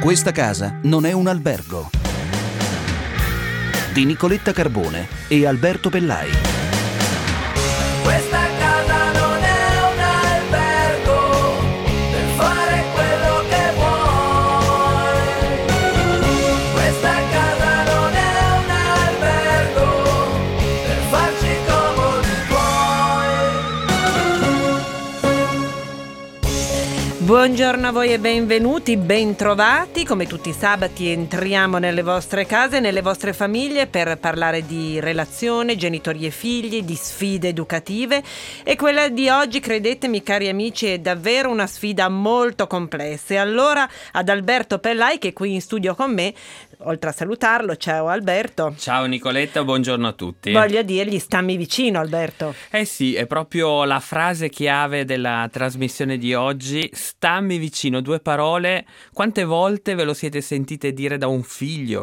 Questa casa non è un albergo. Di Nicoletta Carbone e Alberto Pellai. Questa casa non è un albergo per fare quello che vuoi. Questa casa non è un albergo per farci comodi tuoi. Buongiorno a voi e benvenuti, bentrovati. Come tutti i sabati entriamo nelle vostre case, nelle vostre famiglie per parlare di relazione, genitori e figli, di sfide educative, e quella di oggi, credetemi cari amici, è davvero una sfida molto complessa. E allora ad Alberto Pellai, che è qui in studio con me, oltre a salutarlo, ciao Alberto. Ciao Nicoletta, buongiorno a tutti. Voglio dirgli stammi vicino, Alberto. Eh sì, è proprio la frase chiave della trasmissione di oggi. Stammi vicino, 2 parole. Quante volte ve lo siete sentite dire da un figlio?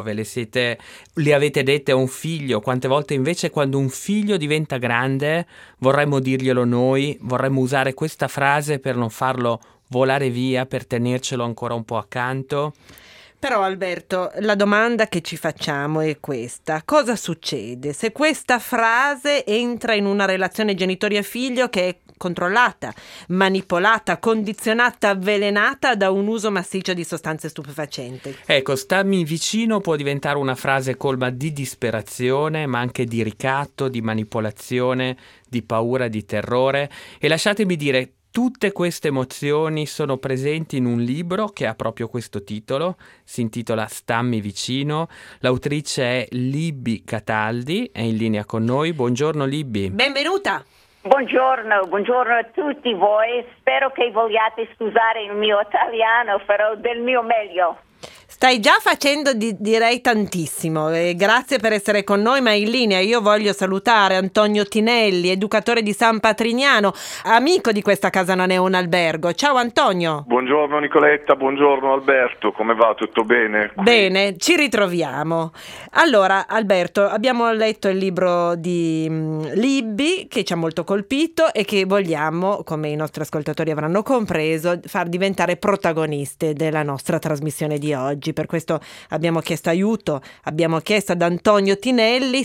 Le avete dette a un figlio? Quante volte invece quando un figlio diventa grande vorremmo dirglielo noi, vorremmo usare questa frase per non farlo volare via, per tenercelo ancora un po' accanto? Però Alberto, la domanda che ci facciamo è questa: cosa succede se questa frase entra in una relazione genitori e figlio che è controllata, manipolata, condizionata, avvelenata da un uso massiccio di sostanze stupefacenti? Ecco, stammi vicino può diventare una frase colma di disperazione, ma anche di ricatto, di manipolazione, di paura, di terrore. E lasciatemi dire, tutte queste emozioni sono presenti in un libro che ha proprio questo titolo, si intitola Stammi vicino. L'autrice è Libby Cataldi, è in linea con noi. Buongiorno Libby. Benvenuta! Buongiorno a tutti voi. Spero che vogliate scusare il mio italiano, farò del mio meglio. Stai già facendo direi tantissimo, e grazie per essere con noi, ma in linea io voglio salutare Antonio Tinelli, educatore di San Patrignano, amico di Questa casa non è un albergo. Ciao Antonio. Buongiorno Nicoletta, buongiorno Alberto, come va? Tutto bene? Bene, ci ritroviamo. Allora Alberto, abbiamo letto il libro di Libby che ci ha molto colpito e che vogliamo, come i nostri ascoltatori avranno compreso, far diventare protagoniste della nostra trasmissione di oggi. Per questo abbiamo chiesto aiuto, abbiamo chiesto ad Antonio Tinelli,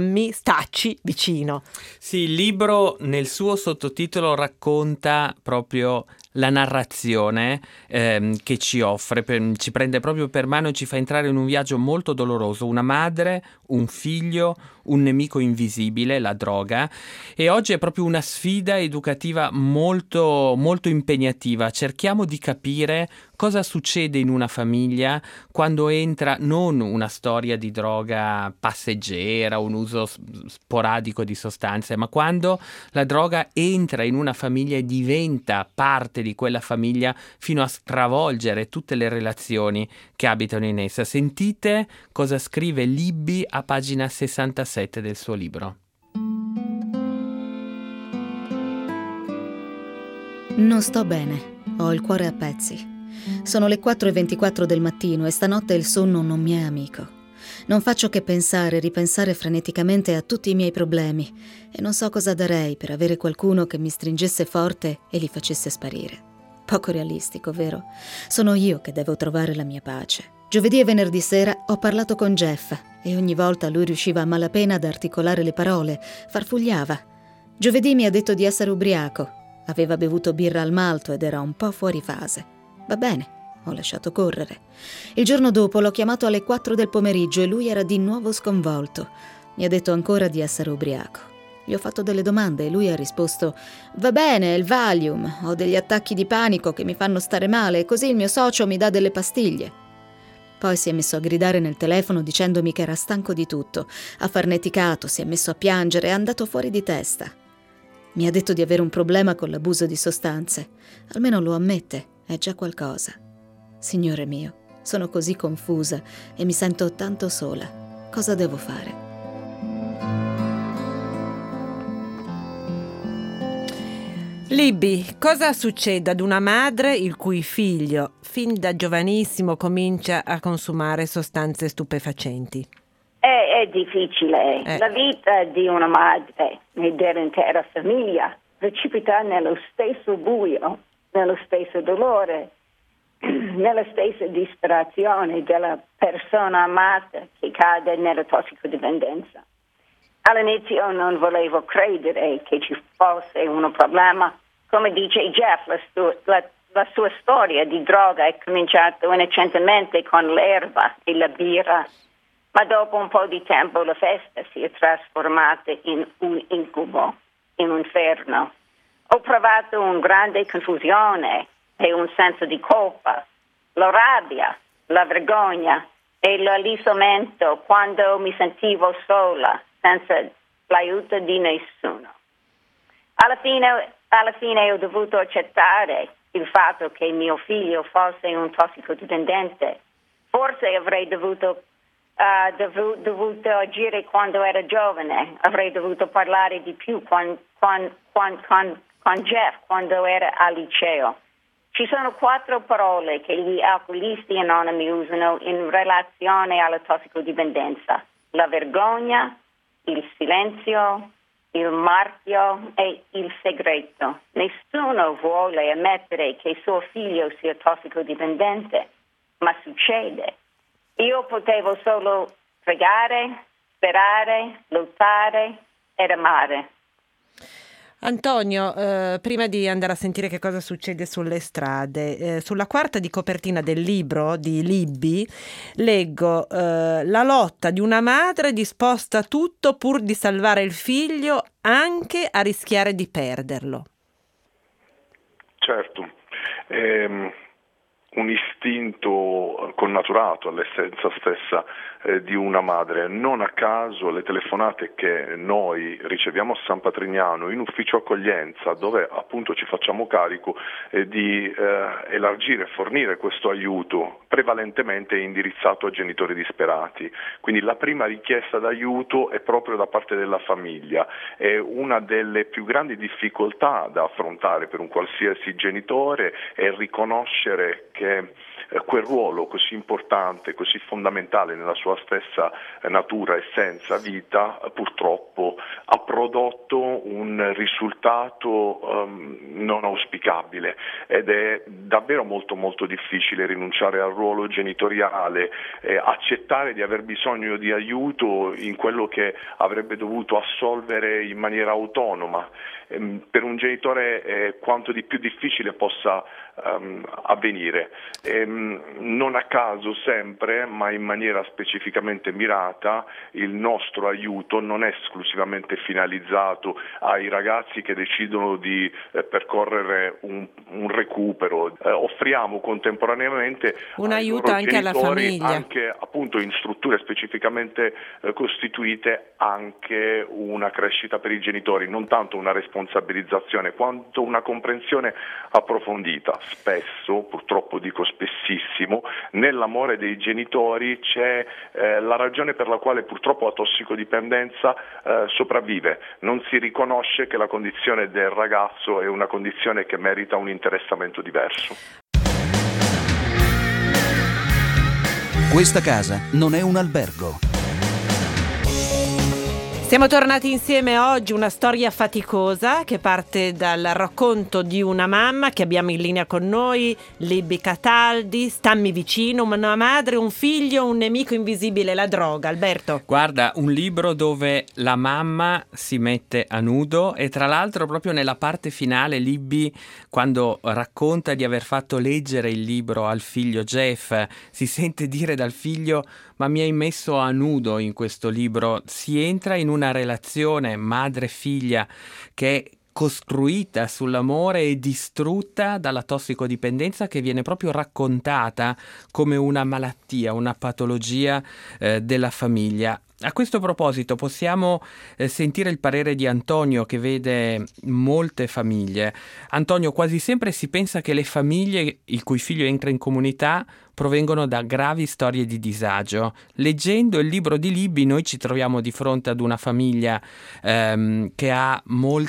stacci vicino. Sì, il libro nel suo sottotitolo racconta proprio la narrazione che ci offre, ci prende proprio per mano e ci fa entrare in un viaggio molto doloroso. Una madre, un figlio, un nemico invisibile, la droga. E oggi è proprio una sfida educativa molto, molto impegnativa. Cerchiamo di capire cosa succede in una famiglia quando entra non una storia di droga passeggera, un uso sporadico di sostanze, ma quando la droga entra in una famiglia e diventa parte di quella famiglia fino a stravolgere tutte le relazioni che abitano in essa. Sentite cosa scrive Libby a pagina 67 del suo libro. Non sto bene, ho il cuore a pezzi. Sono le 4:24 del mattino e stanotte il sonno non mi è amico. Non faccio che ripensare freneticamente a tutti i miei problemi e non so cosa darei per avere qualcuno che mi stringesse forte e li facesse sparire. Poco realistico, vero? Sono io che devo trovare la mia pace. Giovedì e venerdì sera ho parlato con Jeff e ogni volta lui riusciva a malapena ad articolare le parole, farfugliava. Giovedì mi ha detto di essere ubriaco. Aveva bevuto birra al malto ed era un po' fuori fase. Va bene, ho lasciato correre. Il giorno dopo l'ho chiamato alle 4 del pomeriggio e lui era di nuovo sconvolto. Mi ha detto ancora di essere ubriaco. Gli ho fatto delle domande e lui ha risposto: va bene, è il Valium, ho degli attacchi di panico che mi fanno stare male e così il mio socio mi dà delle pastiglie. Poi si è messo a gridare nel telefono dicendomi che era stanco di tutto, ha farneticato, si è messo a piangere, è andato fuori di testa. Mi ha detto di avere un problema con l'abuso di sostanze. Almeno lo ammette, è già qualcosa. Signore mio, sono così confusa e mi sento tanto sola. Cosa devo fare? Libby, cosa succede ad una madre il cui figlio fin da giovanissimo comincia a consumare sostanze stupefacenti? È difficile. La vita di una madre e dell'intera famiglia precipita nello stesso buio, nello stesso dolore. nella stessa disperazione della persona amata che cade nella tossicodipendenza. All'inizio non volevo credere che ci fosse un problema. Come dice Jeff, la sua storia di droga è cominciata innocentemente con l'erba e la birra, ma dopo un po' di tempo la festa si è trasformata in un incubo, in un inferno. Ho provato una grande confusione e un senso di colpa, la rabbia, la vergogna e l'isolamento quando mi sentivo sola, senza l'aiuto di nessuno. Alla fine ho dovuto accettare il fatto che mio figlio fosse un tossicodipendente. Forse avrei dovuto agire quando era giovane, avrei dovuto parlare di più con Jeff quando era al liceo. Ci sono 4 parole che gli alcolisti anonimi usano in relazione alla tossicodipendenza: la vergogna, il silenzio, il marchio e il segreto. Nessuno vuole ammettere che suo figlio sia tossicodipendente, ma succede. Io potevo solo pregare, sperare, lottare ed amare. Antonio, prima di andare a sentire che cosa succede sulle strade, sulla quarta di copertina del libro di Libby leggo la lotta di una madre disposta a tutto pur di salvare il figlio, anche a rischiare di perderlo. Certo, un istinto connaturato all'essenza stessa di una madre. Non a caso le telefonate che noi riceviamo a San Patrignano in ufficio accoglienza, dove appunto ci facciamo carico di elargire e fornire questo aiuto, prevalentemente indirizzato a genitori disperati. Quindi la prima richiesta d'aiuto è proprio da parte della famiglia. È una delle più grandi difficoltà da affrontare per un qualsiasi genitore, è riconoscere che quel ruolo così importante, così fondamentale nella sua stessa natura, essenza, vita, purtroppo ha prodotto un risultato non auspicabile, ed è davvero molto molto difficile rinunciare al ruolo genitoriale, accettare di aver bisogno di aiuto in quello che avrebbe dovuto assolvere in maniera autonoma. Per un genitore è quanto di più difficile possa avvenire. Non a caso sempre, ma in maniera specificamente mirata, il nostro aiuto non è esclusivamente finalizzato ai ragazzi che decidono di percorrere un recupero. Offriamo contemporaneamente un aiuto anche alla famiglia, anche appunto in strutture specificamente costituite, anche una crescita per i genitori, non tanto una responsabilizzazione quanto una comprensione approfondita. Spesso, purtroppo dico spessissimo, nell'amore dei genitori c'è la ragione per la quale purtroppo la tossicodipendenza sopravvive. Non si riconosce che la condizione del ragazzo è una condizione che merita un interessamento diverso. Questa casa non è un albergo. Siamo tornati insieme oggi, una storia faticosa che parte dal racconto di una mamma che abbiamo in linea con noi, Libby Cataldi. Stammi vicino, una madre, un figlio, un nemico invisibile, la droga. Alberto. Guarda, un libro dove la mamma si mette a nudo, e tra l'altro proprio nella parte finale Libby, quando racconta di aver fatto leggere il libro al figlio Jeff, si sente dire dal figlio: ma mi hai messo a nudo in questo libro. Si entra in una relazione madre-figlia che è costruita sull'amore e distrutta dalla tossicodipendenza, che viene proprio raccontata come una malattia, una patologia della famiglia. A questo proposito possiamo sentire il parere di Antonio, che vede molte famiglie. Antonio, quasi sempre si pensa che le famiglie il cui figlio entra in comunità provengono da gravi storie di disagio. Leggendo il libro di Libby noi ci troviamo di fronte ad una famiglia che ha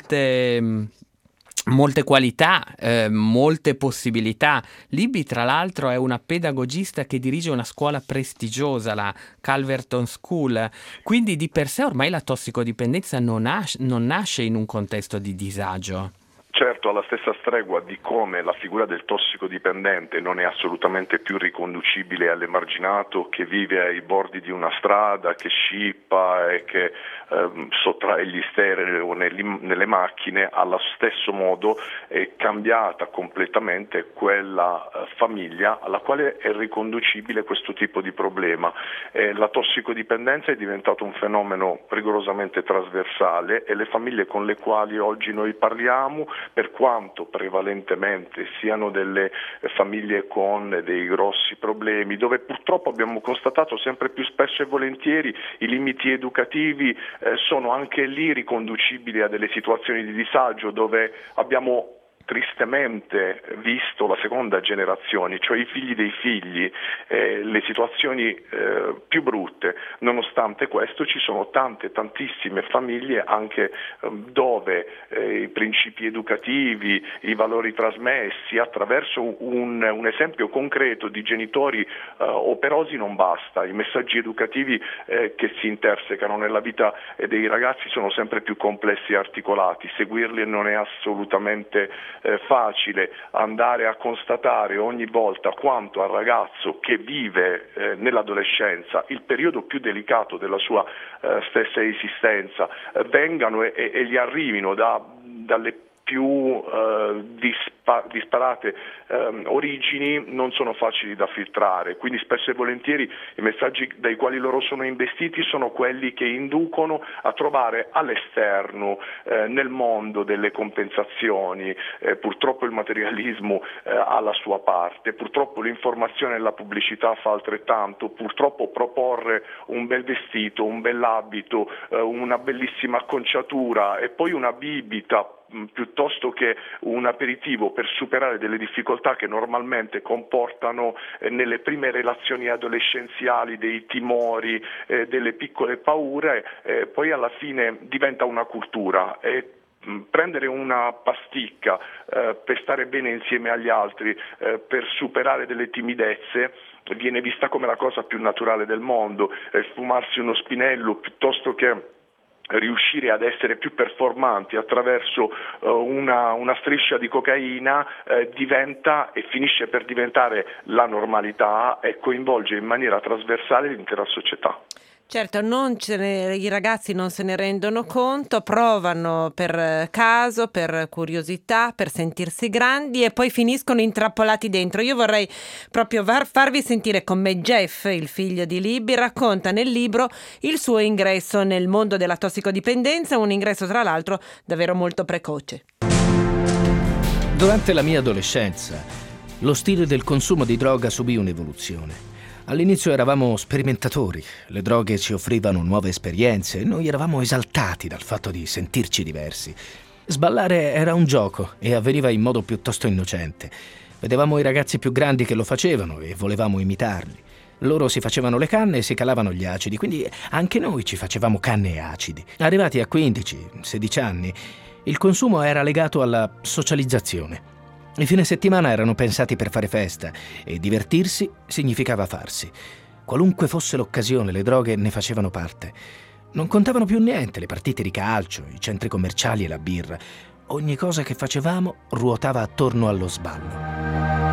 molte qualità, molte possibilità. Libby tra l'altro è una pedagogista che dirige una scuola prestigiosa, la Calverton School, quindi di per sé ormai la tossicodipendenza non nasce in un contesto di disagio. Certo, alla stessa stregua di come la figura del tossicodipendente non è assolutamente più riconducibile all'emarginato che vive ai bordi di una strada, che scippa e che sottrae gli sterili o nelle macchine, allo stesso modo è cambiata completamente quella famiglia alla quale è riconducibile questo tipo di problema. La tossicodipendenza è diventato un fenomeno rigorosamente trasversale e le famiglie con le quali oggi noi parliamo, per quanto prevalentemente siano delle famiglie con dei grossi problemi, dove purtroppo abbiamo constatato sempre più spesso e volentieri i limiti educativi sono anche lì riconducibili a delle situazioni di disagio, dove abbiamo tristemente visto la seconda generazione, cioè i figli dei figli, le situazioni più brutte. Nonostante questo ci sono tantissime famiglie anche dove i principi educativi, i valori trasmessi attraverso un esempio concreto di genitori operosi non basta, i messaggi educativi che si intersecano nella vita dei ragazzi sono sempre più complessi e articolati, seguirli non è assolutamente facile. Andare a constatare ogni volta quanto al ragazzo che vive nell'adolescenza il periodo più delicato della sua stessa esistenza vengano e gli arrivino dalle più disparate origini non sono facili da filtrare, quindi spesso e volentieri i messaggi dai quali loro sono investiti sono quelli che inducono a trovare all'esterno, nel mondo, delle compensazioni. Purtroppo il materialismo ha la sua parte, purtroppo l'informazione e la pubblicità fa altrettanto, purtroppo proporre un bel vestito, un bell'abito, una bellissima acconciatura e poi una bibita piuttosto che un aperitivo per superare delle difficoltà che normalmente comportano nelle prime relazioni adolescenziali dei timori, delle piccole paure, poi alla fine diventa una cultura. Prendere una pasticca per stare bene insieme agli altri, per superare delle timidezze, viene vista come la cosa più naturale del mondo. Fumarsi uno spinello piuttosto che riuscire ad essere più performanti attraverso una striscia di cocaina diventa e finisce per diventare la normalità e coinvolge in maniera trasversale l'intera società. Certo, i ragazzi non se ne rendono conto, provano per caso, per curiosità, per sentirsi grandi e poi finiscono intrappolati dentro. Io vorrei proprio farvi sentire come Jeff, il figlio di Libby, racconta nel libro il suo ingresso nel mondo della tossicodipendenza, un ingresso tra l'altro davvero molto precoce. Durante la mia adolescenza, lo stile del consumo di droga subì un'evoluzione. All'inizio eravamo sperimentatori, le droghe ci offrivano nuove esperienze e noi eravamo esaltati dal fatto di sentirci diversi. Sballare era un gioco e avveniva in modo piuttosto innocente. Vedevamo i ragazzi più grandi che lo facevano e volevamo imitarli. Loro si facevano le canne e si calavano gli acidi, quindi anche noi ci facevamo canne e acidi. Arrivati a 15-16 anni, il consumo era legato alla socializzazione. I fine settimana erano pensati per fare festa e divertirsi significava farsi. Qualunque fosse l'occasione, le droghe ne facevano parte. Non contavano più niente le partite di calcio, i centri commerciali e la birra. Ogni cosa che facevamo ruotava attorno allo sballo.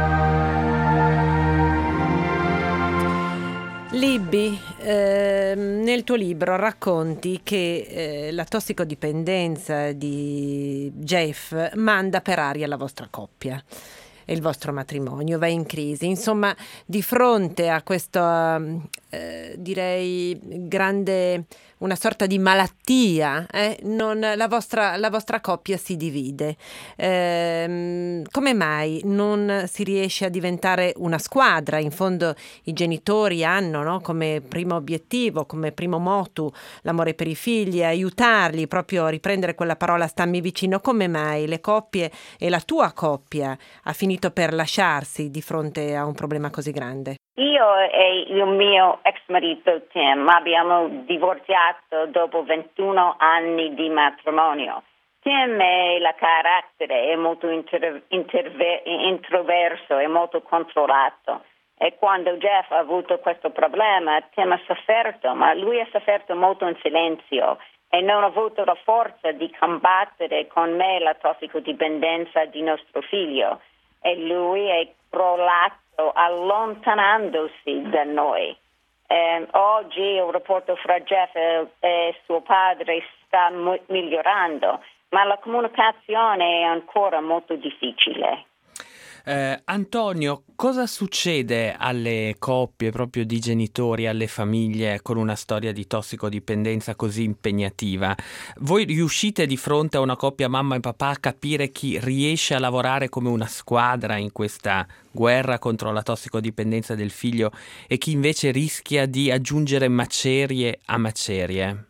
Libby, nel tuo libro racconti che la tossicodipendenza di Jeff manda per aria la vostra coppia e il vostro matrimonio, va in crisi. Insomma, di fronte a questo, direi, grande, una sorta di malattia, la vostra coppia si divide. Come mai non si riesce a diventare una squadra? In fondo i genitori hanno, no, come primo obiettivo, come primo motto, l'amore per i figli, aiutarli proprio a riprendere quella parola stammi vicino. Come mai le coppie e la tua coppia ha finito per lasciarsi di fronte a un problema così grande? Io e il mio ex marito Tim abbiamo divorziato dopo 21 anni di matrimonio. Tim è la carattere, è molto introverso, è molto controllato. E quando Jeff ha avuto questo problema, Tim ha sofferto, ma lui ha sofferto molto in silenzio. e non ha avuto la forza di combattere con me la tossicodipendenza di nostro figlio e lui è crollato allontanandosi da noi. Oggi il rapporto fra Jeff e suo padre sta migliorando, ma la comunicazione è ancora molto difficile. Antonio, cosa succede alle coppie proprio di genitori, alle famiglie con una storia di tossicodipendenza così impegnativa? Voi riuscite di fronte a una coppia mamma e papà a capire chi riesce a lavorare come una squadra in questa guerra contro la tossicodipendenza del figlio e chi invece rischia di aggiungere macerie a macerie?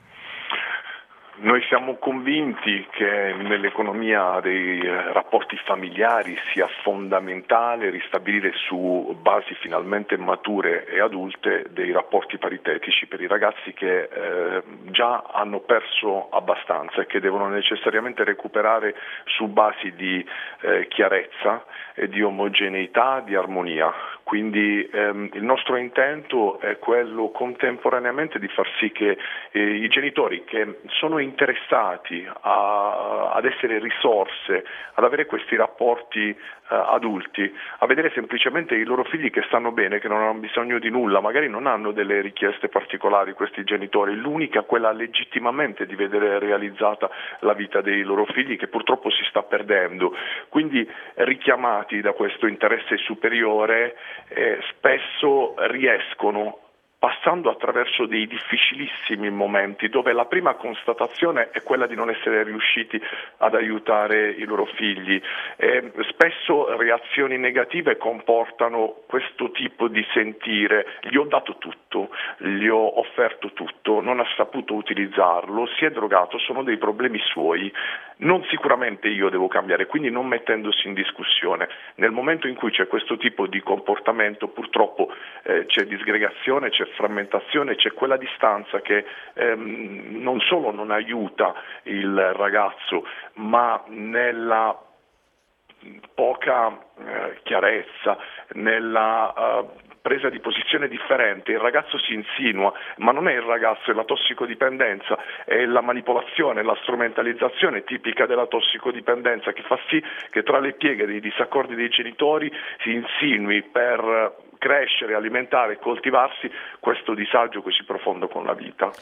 Noi siamo convinti che nell'economia dei rapporti familiari sia fondamentale ristabilire su basi finalmente mature e adulte dei rapporti paritetici per i ragazzi che già hanno perso abbastanza e che devono necessariamente recuperare su basi di chiarezza e di omogeneità, di armonia. Quindi il nostro intento è quello contemporaneamente di far sì che i genitori che sono interessati ad essere risorse, ad avere questi rapporti adulti, a vedere semplicemente i loro figli che stanno bene, che non hanno bisogno di nulla, magari non hanno delle richieste particolari questi genitori, l'unica quella legittimamente di vedere realizzata la vita dei loro figli che purtroppo si sta perdendo. Quindi richiamati da questo interesse superiore spesso riescono, passando attraverso dei difficilissimi momenti dove la prima constatazione è quella di non essere riusciti ad aiutare i loro figli. Spesso reazioni negative comportano questo tipo di sentire: gli ho dato tutto, gli ho offerto tutto, non ha saputo utilizzarlo, si è drogato, sono dei problemi suoi, non sicuramente io devo cambiare, quindi non mettendosi in discussione. Nel momento in cui c'è questo tipo di comportamento purtroppo c'è disgregazione, c'è frammentazione, c'è quella distanza che non solo non aiuta il ragazzo, ma nella poca chiarezza, nella presa di posizione differente, il ragazzo si insinua, ma non è il ragazzo, è la tossicodipendenza, è la manipolazione, la strumentalizzazione tipica della tossicodipendenza che fa sì che tra le pieghe dei disaccordi dei genitori si insinui per crescere, alimentare e coltivarsi questo disagio così profondo con la vita.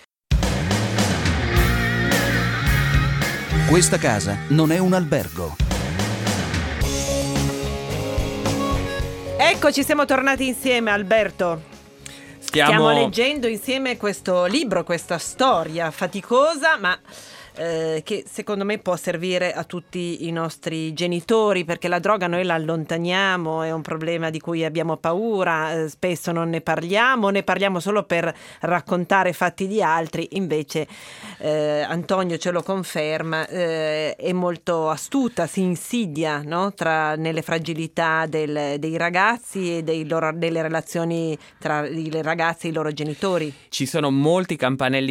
Questa casa non è un albergo. Eccoci, siamo tornati insieme, Alberto. Stiamo leggendo insieme questo libro, questa storia faticosa, ma che secondo me può servire a tutti i nostri genitori, perché la droga noi la allontaniamo, è un problema di cui abbiamo paura, spesso non ne parliamo solo per raccontare fatti di altri, invece Antonio ce lo conferma, è molto astuta, si insidia, no? Nelle fragilità dei ragazzi e delle relazioni tra i ragazzi e i loro genitori. Ci sono molti campanelli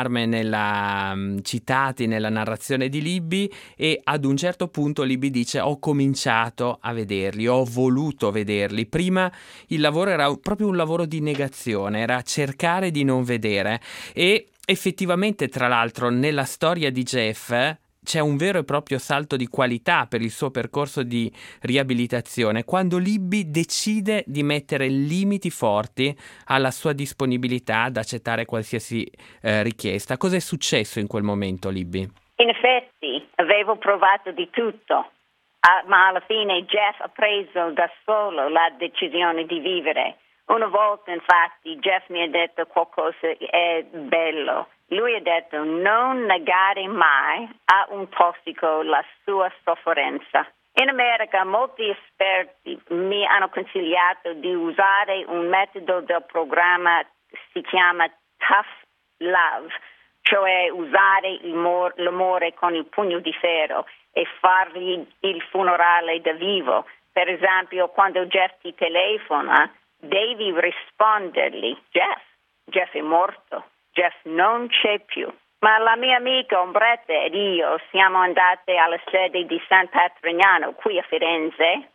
d'allarme citati nella narrazione di Libby, e ad un certo punto Libby dice: ho cominciato a vederli, ho voluto vederli. Prima il lavoro era proprio un lavoro di negazione, era cercare di non vedere, e effettivamente, tra l'altro, nella storia di Jeff c'è un vero e proprio salto di qualità per il suo percorso di riabilitazione quando Libby decide di mettere limiti forti alla sua disponibilità ad accettare qualsiasi richiesta. Cosa è successo in quel momento, Libby? In effetti avevo provato di tutto, ma alla fine Jeff ha preso da solo la decisione di vivere. Una volta infatti Jeff mi ha detto qualcosa è bello. Lui ha detto: non negare mai a un tossico la sua sofferenza. In America molti esperti mi hanno consigliato di usare un metodo del programma che si chiama Tough Love, cioè usare l'amore con il pugno di ferro e fargli il funerale da vivo. Per esempio, quando Jeff ti telefona, devi rispondergli: Jeff è morto. Jeff non c'è più. Ma la mia amica Ombretta ed io siamo andate alla sede di San Patrignano qui a Firenze.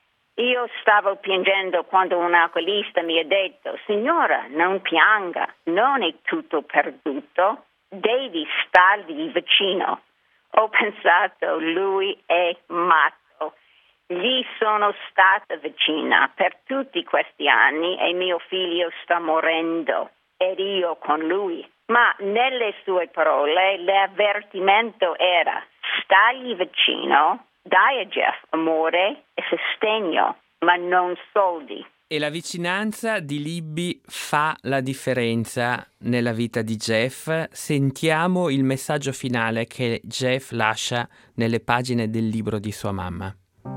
Io stavo piangendo quando un alcolista mi ha detto: signora, non pianga, non è tutto perduto. devi stargli vicino. Ho pensato, lui è matto. Gli sono stata vicina per tutti questi anni e mio figlio sta morendo ed io con lui. Ma nelle sue parole l'avvertimento era: stagli vicino, dai a Jeff amore e sostegno, ma non soldi. E la vicinanza di Libby fa la differenza nella vita di Jeff. Sentiamo il messaggio finale che Jeff lascia nelle pagine del libro di sua mamma.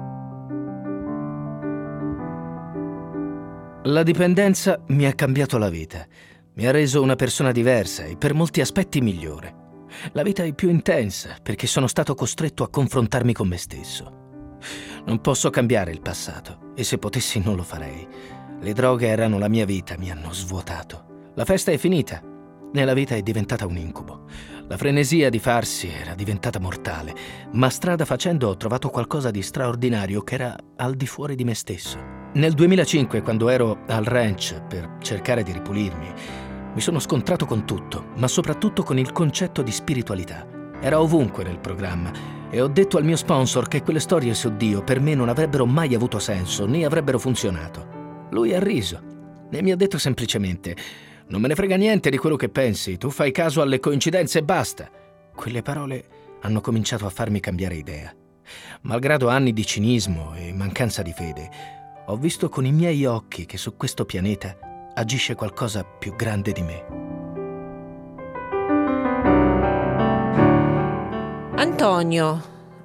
La dipendenza mi ha cambiato la vita. Mi ha reso una persona diversa e per molti aspetti migliore. La vita è più intensa perché sono stato costretto a confrontarmi con me stesso. Non posso cambiare il passato e se potessi non lo farei. Le droghe erano la mia vita, mi hanno svuotato. La festa è finita e la vita è diventata un incubo. La frenesia di farsi era diventata mortale, ma strada facendo ho trovato qualcosa di straordinario che era al di fuori di me stesso. Nel 2005, quando ero al ranch per cercare di ripulirmi, mi sono scontrato con tutto, ma soprattutto con il concetto di spiritualità. Era ovunque nel programma e ho detto al mio sponsor che quelle storie su Dio per me non avrebbero mai avuto senso né avrebbero funzionato. Lui ha riso e mi ha detto semplicemente: non me ne frega niente di quello che pensi, tu fai caso alle coincidenze e basta. Quelle parole hanno cominciato a farmi cambiare idea. Malgrado anni di cinismo e mancanza di fede, ho visto con i miei occhi che su questo pianeta agisce qualcosa più grande di me. Antonio,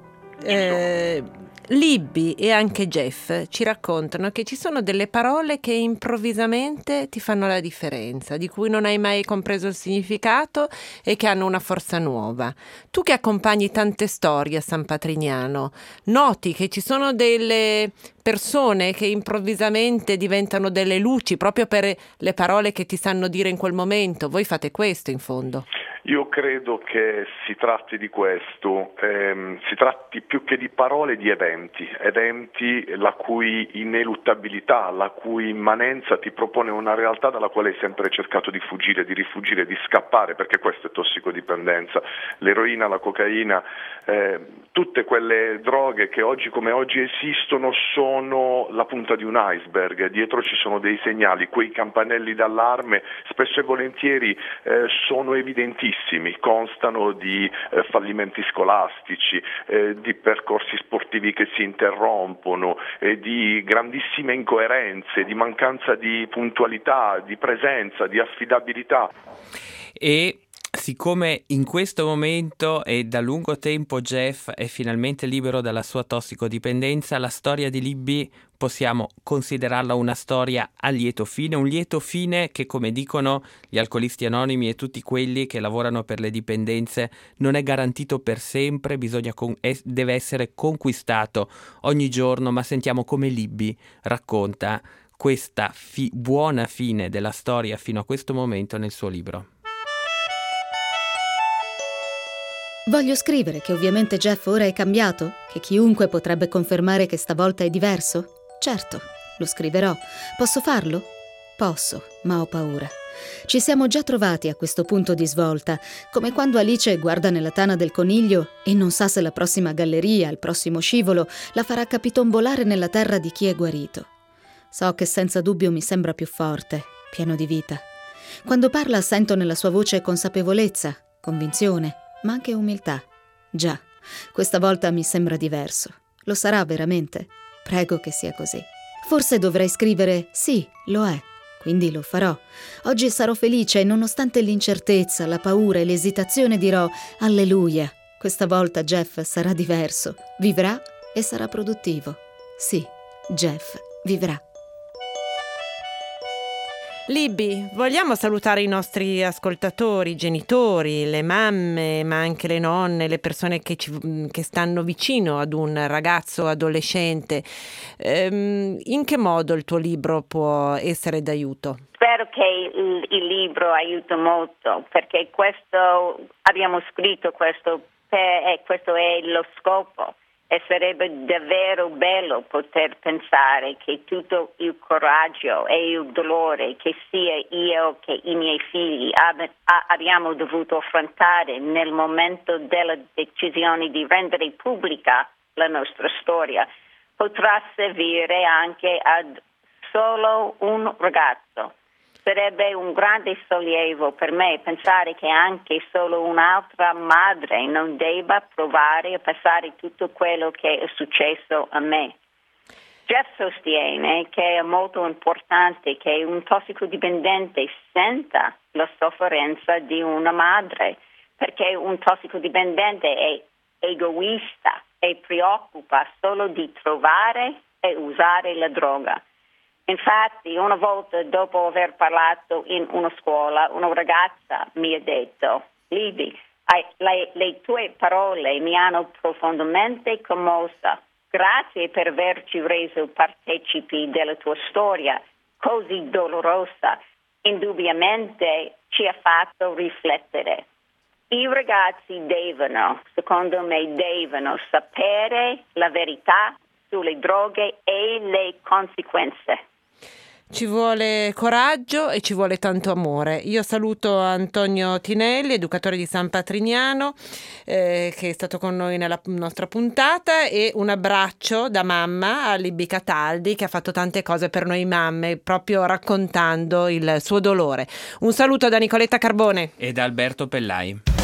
Libby e anche Jeff ci raccontano che ci sono delle parole che improvvisamente ti fanno la differenza, di cui non hai mai compreso il significato e che hanno una forza nuova. Tu che accompagni tante storie a San Patrignano, noti che ci sono delle persone che improvvisamente diventano delle luci proprio per le parole che ti sanno dire in quel momento. Voi fate questo in fondo. Io credo che si tratti di questo, si tratti più che di parole di eventi la cui ineluttabilità, la cui immanenza ti propone una realtà dalla quale hai sempre cercato di fuggire, di rifugire, di scappare, perché questo è tossicodipendenza. L'eroina, la cocaina, tutte quelle droghe che oggi come oggi esistono sono la punta di un iceberg, dietro ci sono dei segnali, quei campanelli d'allarme spesso e volentieri sono evidentissimi. Constano di fallimenti scolastici, di percorsi sportivi che si interrompono, di grandissime incoerenze, di mancanza di puntualità, di presenza, di affidabilità. E siccome in questo momento e da lungo tempo Jeff è finalmente libero dalla sua tossicodipendenza, la storia di Libby possiamo considerarla una storia a lieto fine, un lieto fine che, come dicono gli alcolisti anonimi e tutti quelli che lavorano per le dipendenze, non è garantito per sempre, deve essere conquistato ogni giorno, ma sentiamo come Libby racconta questa buona fine della storia fino a questo momento nel suo libro. Voglio scrivere che ovviamente Jeff ora è cambiato, che chiunque potrebbe confermare che stavolta è diverso. Certo, lo scriverò. Posso farlo? Posso, ma ho paura. Ci siamo già trovati a questo punto di svolta, come quando Alice guarda nella tana del coniglio e non sa se la prossima galleria, il prossimo scivolo, la farà capitombolare nella terra di chi è guarito. So che senza dubbio mi sembra più forte, pieno di vita. Quando parla sento nella sua voce consapevolezza, convinzione, ma anche umiltà. Già, questa volta mi sembra diverso. Lo sarà veramente? Prego che sia così. Forse dovrei scrivere sì, lo è, quindi lo farò. Oggi sarò felice e nonostante l'incertezza, la paura e l'esitazione dirò alleluia. Questa volta Jeff sarà diverso, vivrà e sarà produttivo. Sì, Jeff vivrà. Libby, vogliamo salutare i nostri ascoltatori, i genitori, le mamme, ma anche le nonne, le persone che stanno vicino ad un ragazzo adolescente. In che modo il tuo libro può essere d'aiuto? Spero che il libro aiuti molto, perché abbiamo scritto questo e questo è lo scopo. E sarebbe davvero bello poter pensare che tutto il coraggio e il dolore che sia io che i miei figli abbiamo dovuto affrontare nel momento della decisione di rendere pubblica la nostra storia potrà servire anche ad solo un ragazzo. Sarebbe un grande sollievo per me pensare che anche solo un'altra madre non debba provare a passare tutto quello che è successo a me. Jeff sostiene che è molto importante che un tossicodipendente senta la sofferenza di una madre, perché un tossicodipendente è egoista e preoccupa solo di trovare e usare la droga. Infatti, una volta dopo aver parlato in una scuola, una ragazza mi ha detto: Libby, le tue parole mi hanno profondamente commossa. Grazie per averci reso partecipi della tua storia così dolorosa. Indubbiamente ci ha fatto riflettere. I ragazzi secondo me, devono sapere la verità sulle droghe e le conseguenze. Ci vuole coraggio e ci vuole tanto amore. Io saluto Antonio Tinelli, educatore di San Patrignano, che è stato con noi nella nostra puntata, e un abbraccio da mamma a Libby Cataldi, che ha fatto tante cose per noi mamme, proprio raccontando il suo dolore. Un saluto da Nicoletta Carbone e da Alberto Pellai.